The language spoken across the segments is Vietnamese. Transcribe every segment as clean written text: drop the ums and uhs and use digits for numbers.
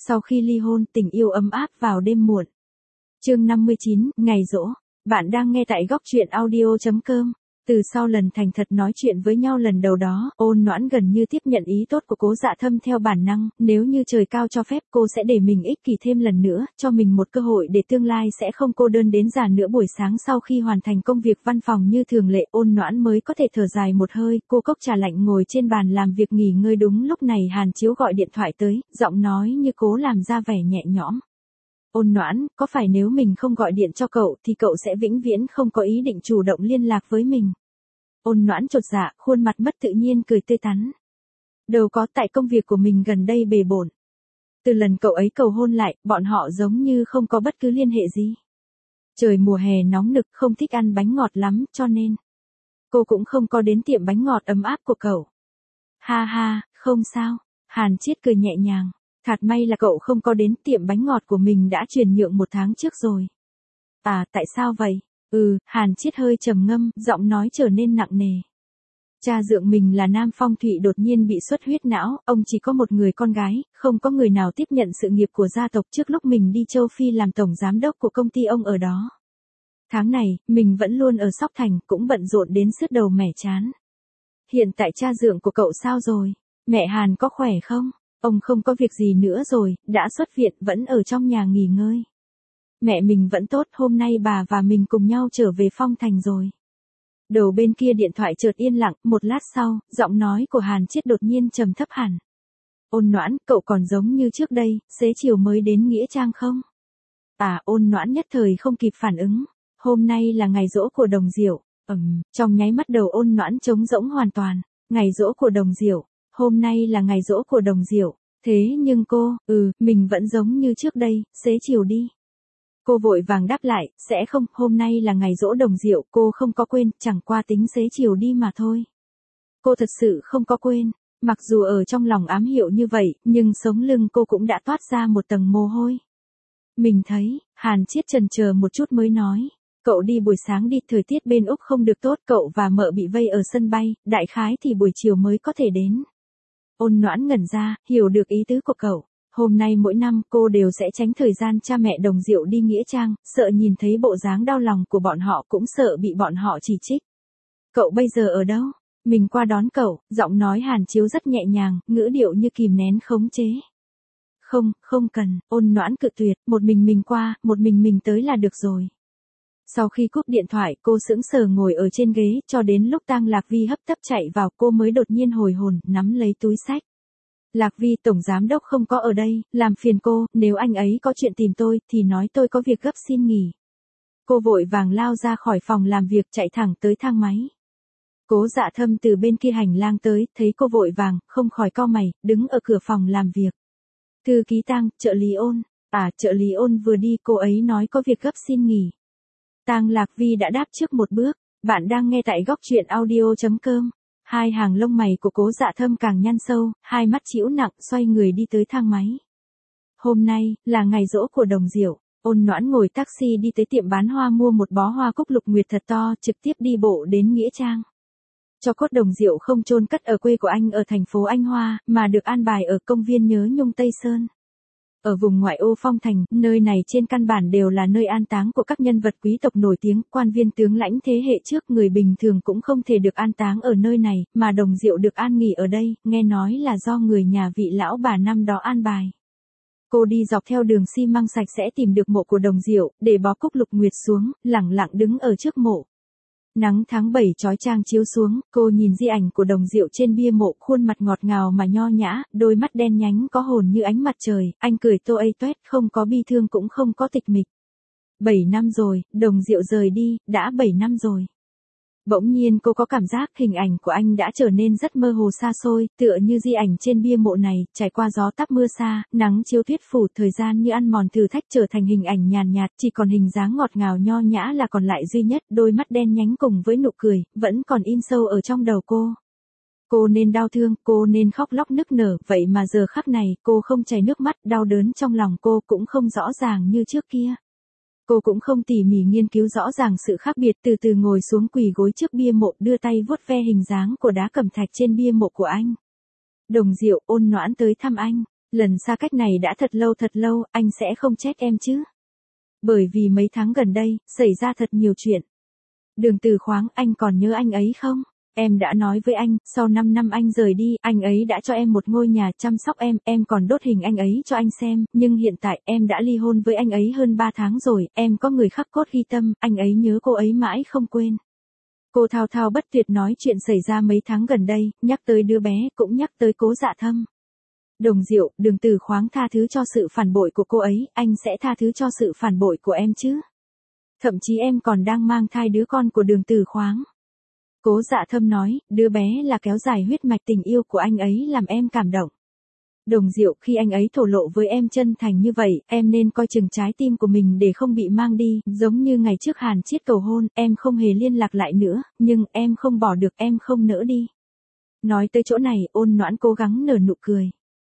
Sau khi ly hôn, tình yêu ấm áp vào đêm muộn. Chương 59, ngày giỗ. Bạn đang nghe tại góc truyện audio.com. Từ sau lần thành thật nói chuyện với nhau lần đầu đó, Ôn Noãn gần như tiếp nhận ý tốt của Cố Dạ Thâm theo bản năng, nếu như trời cao cho phép cô sẽ để mình ích kỷ thêm lần nữa, cho mình một cơ hội để tương lai sẽ không cô đơn đến già nữa. Buổi sáng sau khi hoàn thành công việc văn phòng như thường lệ, Ôn Noãn mới có thể thở dài một hơi, cô cốc trà lạnh ngồi trên bàn làm việc nghỉ ngơi. Đúng lúc này Hàn Chiếu gọi điện thoại tới, giọng nói như cố làm ra vẻ nhẹ nhõm. Ôn Noãn, có phải nếu mình không gọi điện cho cậu thì cậu sẽ vĩnh viễn không có ý định chủ động liên lạc với mình? Ôn Noãn chột dạ, khuôn mặt mất tự nhiên cười tươi tắn. Đâu có, tại công việc của mình gần đây bề bộn. Từ lần cậu ấy cầu hôn lại, bọn họ giống như không có bất cứ liên hệ gì. Trời mùa hè nóng nực, không thích ăn bánh ngọt lắm, cho nên cô cũng không có đến tiệm bánh ngọt ấm áp của cậu. Ha ha, không sao. Hàn Chiết cười nhẹ nhàng. Thật may là cậu không có đến, tiệm bánh ngọt của mình đã chuyển nhượng 1 tháng trước rồi. À, tại sao vậy? Hàn Chiết hơi trầm ngâm, giọng nói trở nên nặng nề. Cha dượng mình là Nam Phong Thụy đột nhiên bị xuất huyết não, ông chỉ có một người con gái, không có người nào tiếp nhận sự nghiệp của gia tộc. Trước lúc mình đi châu Phi làm tổng giám đốc của công ty ông ở đó. Tháng này, mình vẫn luôn ở Sóc Thành, cũng bận rộn đến sứt đầu mẻ chán. Hiện tại cha dượng của cậu sao rồi? Mẹ Hàn có khỏe không? Ông không có việc gì nữa rồi, đã xuất viện, vẫn ở trong nhà nghỉ ngơi. Mẹ mình vẫn tốt, hôm nay bà và mình cùng nhau trở về Phong Thành rồi. Đầu bên kia điện thoại chợt yên lặng, một lát sau, giọng nói của Hàn Chiết đột nhiên trầm thấp hẳn. Ôn Noãn, cậu còn giống như trước đây, xế chiều mới đến Nghĩa Trang không? À, Ôn Noãn nhất thời không kịp phản ứng. Hôm nay là ngày giỗ của Đồng Diệu. Trong nháy mắt đầu Ôn Noãn trống rỗng hoàn toàn. Ngày giỗ của Đồng Diệu. Hôm nay là ngày giỗ của Đồng Diệu. Thế nhưng cô, mình vẫn giống như trước đây, xế chiều đi. Cô vội vàng đáp lại, sẽ không, hôm nay là ngày giỗ Đồng Diệu, cô không có quên, chẳng qua tính xế chiều đi mà thôi. Cô thật sự không có quên, mặc dù ở trong lòng ám hiệu như vậy, nhưng sống lưng cô cũng đã toát ra một tầng mồ hôi. Mình thấy, Hàn Chiết chần chờ một chút mới nói, cậu đi buổi sáng đi, thời tiết bên Úc không được tốt, cậu và mợ bị vây ở sân bay, đại khái thì buổi chiều mới có thể đến. Ôn Noãn ngẩn ra, hiểu được ý tứ của cậu. Hôm nay mỗi năm cô đều sẽ tránh thời gian cha mẹ Đồng Diệu đi Nghĩa Trang, sợ nhìn thấy bộ dáng đau lòng của bọn họ, cũng sợ bị bọn họ chỉ trích. Cậu bây giờ ở đâu? Mình qua đón cậu. Giọng nói Hàn Chiếu rất nhẹ nhàng, ngữ điệu như kìm nén khống chế. Không cần. Ôn Noãn cự tuyệt, một mình qua, một mình tới là được rồi. Sau khi cúp điện thoại, cô sững sờ ngồi ở trên ghế, cho đến lúc Tang Lạc Vi hấp tấp chạy vào, cô mới đột nhiên hồi hồn, nắm lấy túi xách. Lạc Vi, tổng giám đốc không có ở đây, làm phiền cô, nếu anh ấy có chuyện tìm tôi, thì nói tôi có việc gấp xin nghỉ. Cô vội vàng lao ra khỏi phòng làm việc, chạy thẳng tới thang máy. Cố Dạ Thâm từ bên kia hành lang tới, thấy cô vội vàng, không khỏi cau mày, đứng ở cửa phòng làm việc. Thư ký Tang, trợ lý Ôn. À, trợ lý Ôn vừa đi, cô ấy nói có việc gấp xin nghỉ. Tang Lạc Vi đã đáp trước một bước. Bạn đang nghe tại góc truyện audio.com. Hai hàng lông mày của Cố Dạ Thâm càng nhăn sâu, hai mắt trĩu nặng, xoay người đi tới thang máy. Hôm nay, là ngày giỗ của Đồng Diệu. Ôn Noãn ngồi taxi đi tới tiệm bán hoa mua một bó hoa cúc lục nguyệt thật to, trực tiếp đi bộ đến Nghĩa Trang. Cho cốt Đồng Diệu không chôn cất ở quê của anh ở thành phố Anh Hoa, mà được an bài ở công viên Nhớ Nhung Tây Sơn. Ở vùng ngoại ô Phong Thành, nơi này trên căn bản đều là nơi an táng của các nhân vật quý tộc nổi tiếng, quan viên tướng lãnh thế hệ trước, người bình thường cũng không thể được an táng ở nơi này, mà Đồng Diệu được an nghỉ ở đây, nghe nói là do người nhà vị lão bà năm đó an bài. Cô đi dọc theo đường xi măng sạch sẽ tìm được mộ của Đồng Diệu, để bó cúc lục nguyệt xuống, lẳng lặng đứng ở trước mộ. Nắng tháng 7 chói chang chiếu xuống, cô nhìn di ảnh của Đồng Diệu trên bia mộ, khuôn mặt ngọt ngào mà nho nhã, đôi mắt đen nhánh có hồn như ánh mặt trời, anh cười tô ây toét, không có bi thương cũng không có tịch mịch. 7 năm rồi, Đồng Diệu rời đi, đã 7 năm rồi. Bỗng nhiên cô có cảm giác hình ảnh của anh đã trở nên rất mơ hồ xa xôi, tựa như di ảnh trên bia mộ này, trải qua gió táp mưa xa, nắng chiếu tuyết phủ, thời gian như ăn mòn thử thách, trở thành hình ảnh nhàn nhạt, chỉ còn hình dáng ngọt ngào nho nhã là còn lại duy nhất, đôi mắt đen nhánh cùng với nụ cười, vẫn còn in sâu ở trong đầu cô. Cô nên đau thương, cô nên khóc lóc nức nở, vậy mà giờ khắc này, cô không chảy nước mắt, đau đớn trong lòng cô cũng không rõ ràng như trước kia. Cô cũng không tỉ mỉ nghiên cứu rõ ràng sự khác biệt, từ từ ngồi xuống quỳ gối trước bia mộ, đưa tay vuốt ve hình dáng của đá cẩm thạch trên bia mộ của anh. Đồng Diệu, Ôn Noãn tới thăm anh. Lần xa cách này đã thật lâu, anh sẽ không trách em chứ? Bởi vì mấy tháng gần đây, xảy ra thật nhiều chuyện. Đường Từ Khoáng, anh còn nhớ anh ấy không? Em đã nói với anh, sau 5 năm anh rời đi, anh ấy đã cho em một ngôi nhà chăm sóc em còn đốt hình anh ấy cho anh xem, nhưng hiện tại em đã ly hôn với anh ấy hơn 3 tháng rồi, em có người khắc cốt ghi tâm, anh ấy nhớ cô ấy mãi không quên. Cô thao thao bất tuyệt nói chuyện xảy ra mấy tháng gần đây, nhắc tới đứa bé, cũng nhắc tới Cố Dạ Thâm. Đồng Diệu, Đường Từ Khoáng tha thứ cho sự phản bội của cô ấy, anh sẽ tha thứ cho sự phản bội của em chứ? Thậm chí em còn đang mang thai đứa con của Đường Từ Khoáng. Cố Dạ Thâm nói, đứa bé là kéo dài huyết mạch tình yêu của anh ấy làm em cảm động. Đồng Diệu, khi anh ấy thổ lộ với em chân thành như vậy, em nên coi chừng trái tim của mình để không bị mang đi, giống như ngày trước Hàn Chiết cầu hôn, em không hề liên lạc lại nữa, nhưng em không bỏ được, em không nỡ đi. Nói tới chỗ này, Ôn Noãn cố gắng nở nụ cười.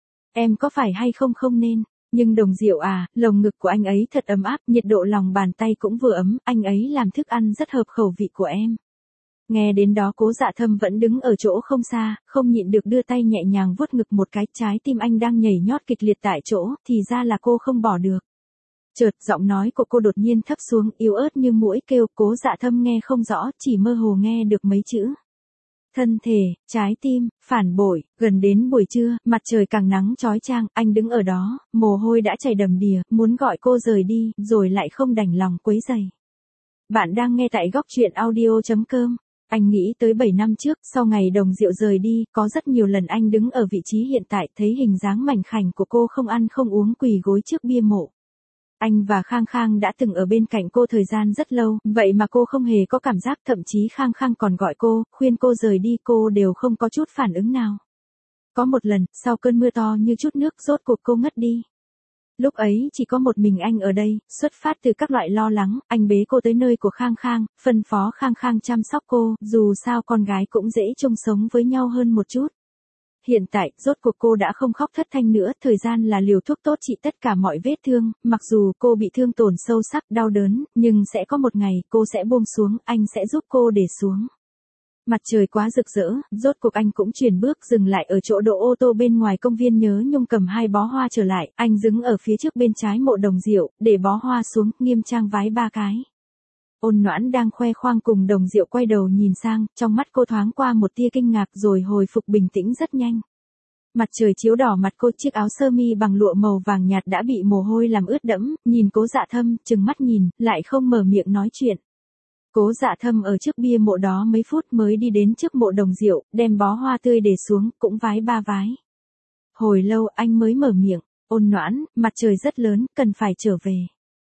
Em có phải hay không nên, nhưng Đồng Diệu à, lồng ngực của anh ấy thật ấm áp, nhiệt độ lòng bàn tay cũng vừa ấm, anh ấy làm thức ăn rất hợp khẩu vị của em. Nghe đến đó Cố Dạ Thâm vẫn đứng ở chỗ không xa, không nhịn được đưa tay nhẹ nhàng vuốt ngực một cái, trái tim anh đang nhảy nhót kịch liệt tại chỗ, thì ra là cô không bỏ được. Chợt giọng nói của cô đột nhiên thấp xuống, yếu ớt như muỗi kêu, Cố Dạ Thâm nghe không rõ, chỉ mơ hồ nghe được mấy chữ. Thân thể, trái tim, phản bội, gần đến buổi trưa, mặt trời càng nắng chói chang, anh đứng ở đó, mồ hôi đã chảy đầm đìa, muốn gọi cô rời đi, rồi lại không đành lòng quấy rầy. Bạn đang nghe tại góc truyện audio.com. Anh nghĩ tới 7 năm trước, sau ngày Đồng Diệu rời đi, có rất nhiều lần anh đứng ở vị trí hiện tại, thấy hình dáng mảnh khảnh của cô không ăn không uống quỳ gối trước bia mộ. Anh và Khang Khang đã từng ở bên cạnh cô thời gian rất lâu, vậy mà cô không hề có cảm giác, thậm chí Khang Khang còn gọi cô, khuyên cô rời đi, cô đều không có chút phản ứng nào. Có một lần, sau cơn mưa to như chút nước, rốt cuộc cô ngất đi. Lúc ấy chỉ có một mình anh ở đây, xuất phát từ các loại lo lắng, anh bế cô tới nơi của Khang Khang, phân phó Khang Khang chăm sóc cô, dù sao con gái cũng dễ chung sống với nhau hơn một chút. Hiện tại, rốt cuộc cô đã không khóc thất thanh nữa, thời gian là liều thuốc tốt trị tất cả mọi vết thương, mặc dù cô bị thương tổn sâu sắc, đau đớn, nhưng sẽ có một ngày, cô sẽ buông xuống, anh sẽ giúp cô để xuống. Mặt trời quá rực rỡ, rốt cuộc anh cũng chuyển bước dừng lại ở chỗ đỗ ô tô bên ngoài công viên Nhớ Nhung, cầm 2 bó hoa trở lại, anh đứng ở phía trước bên trái mộ Đồng Diệu, để bó hoa xuống, nghiêm trang vái 3 cái. Ôn Noãn đang khoe khoang cùng Đồng Diệu quay đầu nhìn sang, trong mắt cô thoáng qua một tia kinh ngạc rồi hồi phục bình tĩnh rất nhanh. Mặt trời chiếu đỏ mặt cô, chiếc áo sơ mi bằng lụa màu vàng nhạt đã bị mồ hôi làm ướt đẫm, nhìn Cố Dạ Thâm, trừng mắt nhìn, lại không mở miệng nói chuyện. Cố Dạ Thâm ở trước bia mộ đó mấy phút mới đi đến trước mộ Đồng Diệu, đem bó hoa tươi để xuống, cũng vái 3 vái. Hồi lâu anh mới mở miệng, Ôn Noãn, mặt trời rất lớn, cần phải trở về.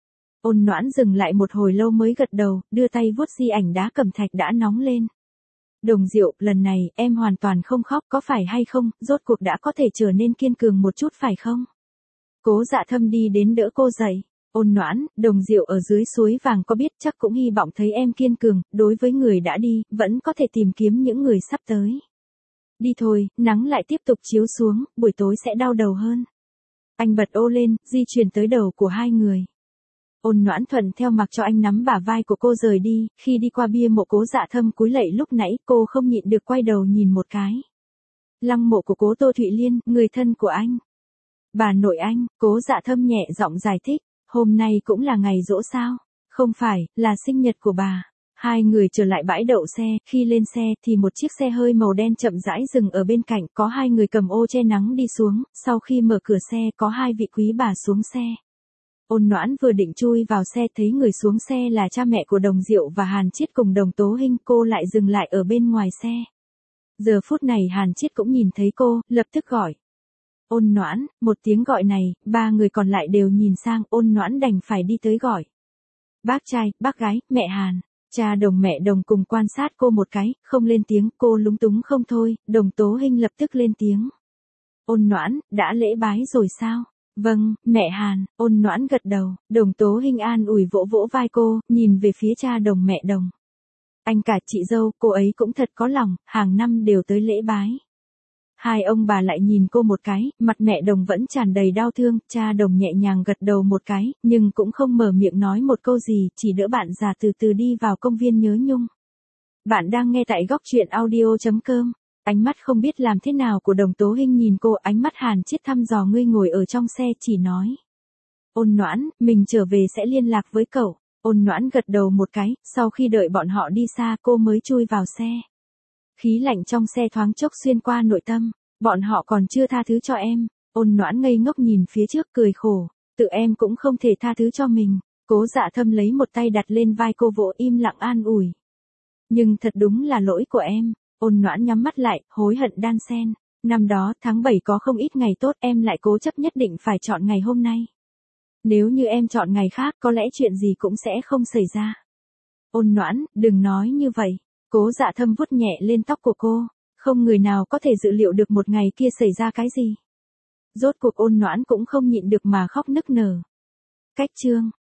Ôn Noãn dừng lại một hồi lâu mới gật đầu, đưa tay vuốt di ảnh đá cẩm thạch đã nóng lên. Đồng Diệu, lần này, em hoàn toàn không khóc, có phải hay không, rốt cuộc đã có thể trở nên kiên cường một chút phải không? Cố Dạ Thâm đi đến đỡ cô dậy. Ôn Noãn, Đồng Diệu ở dưới suối vàng có biết, chắc cũng hy vọng thấy em kiên cường, đối với người đã đi, vẫn có thể tìm kiếm những người sắp tới. Đi thôi, nắng lại tiếp tục chiếu xuống, buổi tối sẽ đau đầu hơn. Anh bật ô lên, di chuyển tới đầu của hai người. Ôn Noãn thuận theo mặc cho anh nắm bả vai của cô rời đi, khi đi qua bia mộ Cố Dạ Thâm cúi lạy lúc nãy, cô không nhịn được quay đầu nhìn một cái. Lăng mộ của Cố Tô Thụy Liên, người thân của anh. Bà nội anh, Cố Dạ Thâm nhẹ giọng giải thích, hôm nay cũng là ngày giỗ sao? Không phải, là sinh nhật của bà. Hai người trở lại bãi đậu xe, khi lên xe thì một chiếc xe hơi màu đen chậm rãi dừng ở bên cạnh, có 2 người cầm ô che nắng đi xuống, sau khi mở cửa xe có 2 vị quý bà xuống xe. Ôn Noãn vừa định chui vào xe thấy người xuống xe là cha mẹ của Đồng Diệu và Hàn Chiết cùng Đồng Tố Hinh, cô lại dừng lại ở bên ngoài xe. Giờ phút này Hàn Chiết cũng nhìn thấy cô, lập tức gọi. Ôn Noãn, một tiếng gọi này, 3 người còn lại đều nhìn sang, Ôn Noãn đành phải đi tới gọi. Bác trai, bác gái, mẹ Hàn. Cha Đồng mẹ Đồng cùng quan sát cô một cái, không lên tiếng, cô lúng túng không thôi, Đồng Tố Hinh lập tức lên tiếng. Ôn Noãn, đã lễ bái rồi sao? Vâng, mẹ Hàn. Ôn Noãn gật đầu, Đồng Tố Hinh an ủi vỗ vỗ vai cô, nhìn về phía cha Đồng mẹ Đồng. Anh cả chị dâu, cô ấy cũng thật có lòng, hàng năm đều tới lễ bái. Hai ông bà lại nhìn cô một cái, mặt mẹ Đồng vẫn tràn đầy đau thương, cha Đồng nhẹ nhàng gật đầu một cái, nhưng cũng không mở miệng nói một câu gì, chỉ đỡ bạn già từ từ đi vào công viên Nhớ Nhung. Bạn đang nghe tại góc truyện audio.com. Ánh mắt không biết làm thế nào của Đồng Tố Hinh nhìn cô, ánh mắt hàn chiết thăm dò ngươi ngồi ở trong xe, chỉ nói. Ôn Noãn, mình trở về sẽ liên lạc với cậu. Ôn Noãn gật đầu một cái, sau khi đợi bọn họ đi xa cô mới chui vào xe. Khí lạnh trong xe thoáng chốc xuyên qua nội tâm, bọn họ còn chưa tha thứ cho em. Ôn Noãn ngây ngốc nhìn phía trước cười khổ, tự em cũng không thể tha thứ cho mình. Cố Dạ Thâm lấy một tay đặt lên vai cô, vỗ im lặng an ủi. Nhưng thật đúng là lỗi của em. Ôn Noãn nhắm mắt lại, hối hận đan xen. Năm đó tháng 7 có không ít ngày tốt, em lại cố chấp nhất định phải chọn ngày hôm nay. Nếu như em chọn ngày khác có lẽ chuyện gì cũng sẽ không xảy ra. Ôn Noãn, đừng nói như vậy. Cố Dạ Thâm vuốt nhẹ lên tóc của cô. Không người nào có thể dự liệu được một ngày kia xảy ra cái gì. Rốt cuộc Ôn Noãn cũng không nhịn được mà khóc nức nở. Cách chương